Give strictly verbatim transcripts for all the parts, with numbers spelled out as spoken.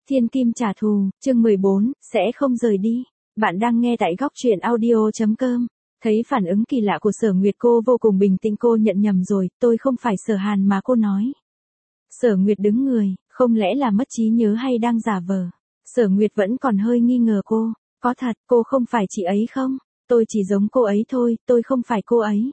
Thiên Kim trả thù, chương mười bốn, sẽ không rời đi. Bạn đang nghe tại góc truyện audio.com. Thấy phản ứng kỳ lạ của Sở Nguyệt, cô vô cùng bình tĩnh. Cô nhận nhầm rồi, tôi không phải Sở Hàn mà cô nói. Sở Nguyệt đứng người, không lẽ là mất trí nhớ hay đang giả vờ? Sở Nguyệt vẫn còn hơi nghi ngờ cô. Có thật, cô không phải chị ấy không? Tôi chỉ giống cô ấy thôi, tôi không phải cô ấy.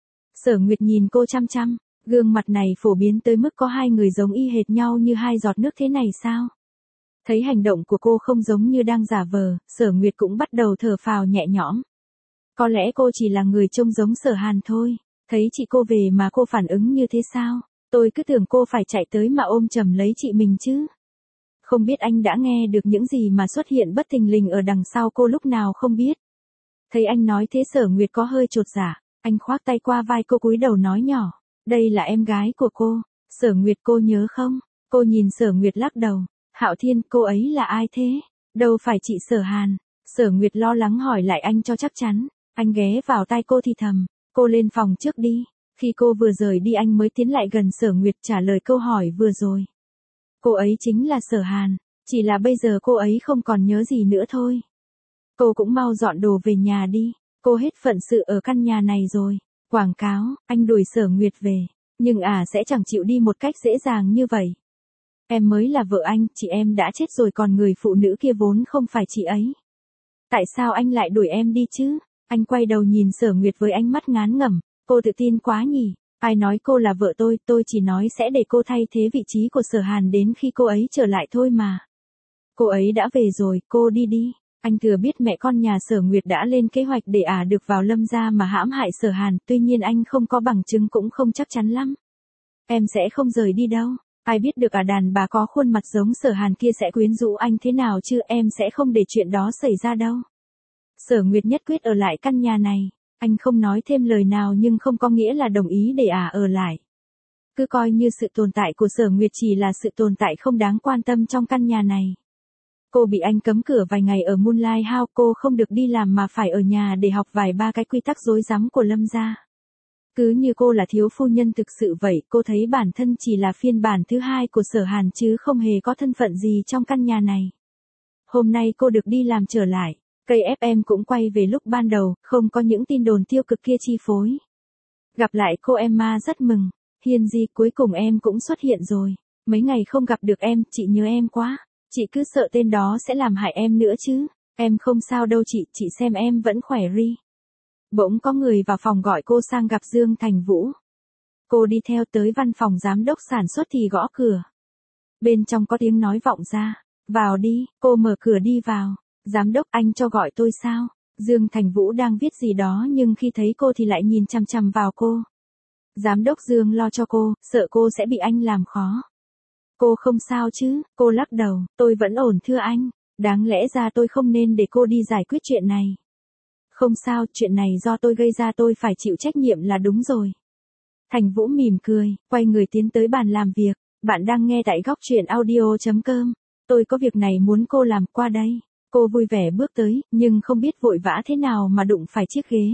Sở Nguyệt nhìn cô chăm chăm, gương mặt này phổ biến tới mức có hai người giống y hệt nhau như hai giọt nước thế này sao? Thấy hành động của cô không giống như đang giả vờ, Sở Nguyệt cũng bắt đầu thở phào nhẹ nhõm. Có lẽ cô chỉ là người trông giống Sở Hàn thôi. Thấy chị cô về mà cô phản ứng như thế sao? Tôi cứ tưởng cô phải chạy tới mà ôm chầm lấy chị mình chứ. Không biết anh đã nghe được những gì mà xuất hiện bất thình lình ở đằng sau cô lúc nào không biết. Thấy anh nói thế Sở Nguyệt có hơi chột dạ, anh khoác tay qua vai cô cúi đầu nói nhỏ. Đây là em gái của cô. Sở Nguyệt, cô nhớ không? Cô nhìn Sở Nguyệt lắc đầu. Hạo Thiên, cô ấy là ai thế? Đâu phải chị Sở Hàn. Sở Nguyệt lo lắng hỏi lại anh cho chắc chắn. Anh ghé vào tai cô thì thầm. Cô lên phòng trước đi. Khi cô vừa rời đi anh mới tiến lại gần Sở Nguyệt trả lời câu hỏi vừa rồi. Cô ấy chính là Sở Hàn. Chỉ là bây giờ cô ấy không còn nhớ gì nữa thôi. Cô cũng mau dọn đồ về nhà đi. Cô hết phận sự ở căn nhà này rồi. Quảng cáo, anh đuổi Sở Nguyệt về. Nhưng à sẽ chẳng chịu đi một cách dễ dàng như vậy. Em mới là vợ anh, chị em đã chết rồi còn người phụ nữ kia vốn không phải chị ấy. Tại sao anh lại đuổi em đi chứ? Anh quay đầu nhìn Sở Nguyệt với ánh mắt ngán ngẩm. Cô tự tin quá nhỉ? Ai nói cô là vợ tôi, tôi chỉ nói sẽ để cô thay thế vị trí của Sở Hàn đến khi cô ấy trở lại thôi mà. Cô ấy đã về rồi, cô đi đi. Anh thừa biết mẹ con nhà Sở Nguyệt đã lên kế hoạch để ả được vào Lâm gia mà hãm hại Sở Hàn, tuy nhiên anh không có bằng chứng cũng không chắc chắn lắm. Em sẽ không rời đi đâu. Ai biết được ả đàn bà có khuôn mặt giống Sở Hàn kia sẽ quyến rũ anh thế nào chứ, em sẽ không để chuyện đó xảy ra đâu. Sở Nguyệt nhất quyết ở lại căn nhà này. Anh không nói thêm lời nào nhưng không có nghĩa là đồng ý để ả ở lại. Cứ coi như sự tồn tại của Sở Nguyệt chỉ là sự tồn tại không đáng quan tâm trong căn nhà này. Cô bị anh cấm cửa vài ngày ở Moonlight House, cô không được đi làm mà phải ở nhà để học vài ba cái quy tắc rối rắm của Lâm gia. Cứ như cô là thiếu phu nhân thực sự vậy, cô thấy bản thân chỉ là phiên bản thứ hai của Sở Hàn chứ không hề có thân phận gì trong căn nhà này. Hôm nay cô được đi làm trở lại, cây ép em cũng quay về lúc ban đầu, không có những tin đồn tiêu cực kia chi phối. Gặp lại cô Emma rất mừng. Hiên Di, cuối cùng em cũng xuất hiện rồi. Mấy ngày không gặp được em, chị nhớ em quá. Chị cứ sợ tên đó sẽ làm hại em nữa chứ. Em không sao đâu chị, chị xem em vẫn khỏe ri. Bỗng có người vào phòng gọi cô sang gặp Dương Thành Vũ. Cô đi theo tới văn phòng giám đốc sản xuất thì gõ cửa. Bên trong có tiếng nói vọng ra. Vào đi, cô mở cửa đi vào. Giám đốc, anh cho gọi tôi sao? Dương Thành Vũ đang viết gì đó nhưng khi thấy cô thì lại nhìn chằm chằm vào cô. Giám đốc Dương lo cho cô, sợ cô sẽ bị anh làm khó. Cô không sao chứ? Cô lắc đầu, tôi vẫn ổn thưa anh. Đáng lẽ ra tôi không nên để cô đi giải quyết chuyện này. Không sao, chuyện này do tôi gây ra, tôi phải chịu trách nhiệm là đúng rồi. Thành Vũ mỉm cười, quay người tiến tới bàn làm việc. Bạn đang nghe tại góc truyện audio.com. Tôi có việc này muốn cô làm, qua đây. Cô vui vẻ bước tới, nhưng không biết vội vã thế nào mà đụng phải chiếc ghế.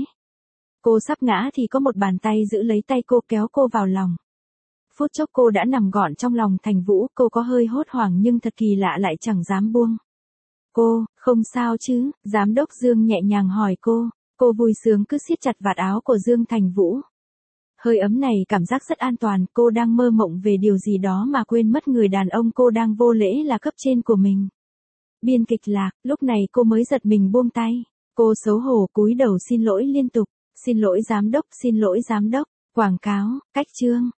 Cô sắp ngã thì có một bàn tay giữ lấy tay cô kéo cô vào lòng. Phút chốc cô đã nằm gọn trong lòng Thành Vũ, cô có hơi hốt hoảng nhưng thật kỳ lạ lại chẳng dám buông. Cô, không sao chứ? Giám đốc Dương nhẹ nhàng hỏi cô. Cô vui sướng cứ siết chặt vạt áo của Dương Thành Vũ. Hơi ấm này cảm giác rất an toàn, cô đang mơ mộng về điều gì đó mà quên mất người đàn ông cô đang vô lễ là cấp trên của mình. Biên kịch lạc, lúc này cô mới giật mình buông tay. Cô xấu hổ cúi đầu xin lỗi liên tục. Xin lỗi giám đốc, xin lỗi giám đốc. Quảng cáo, cách chương.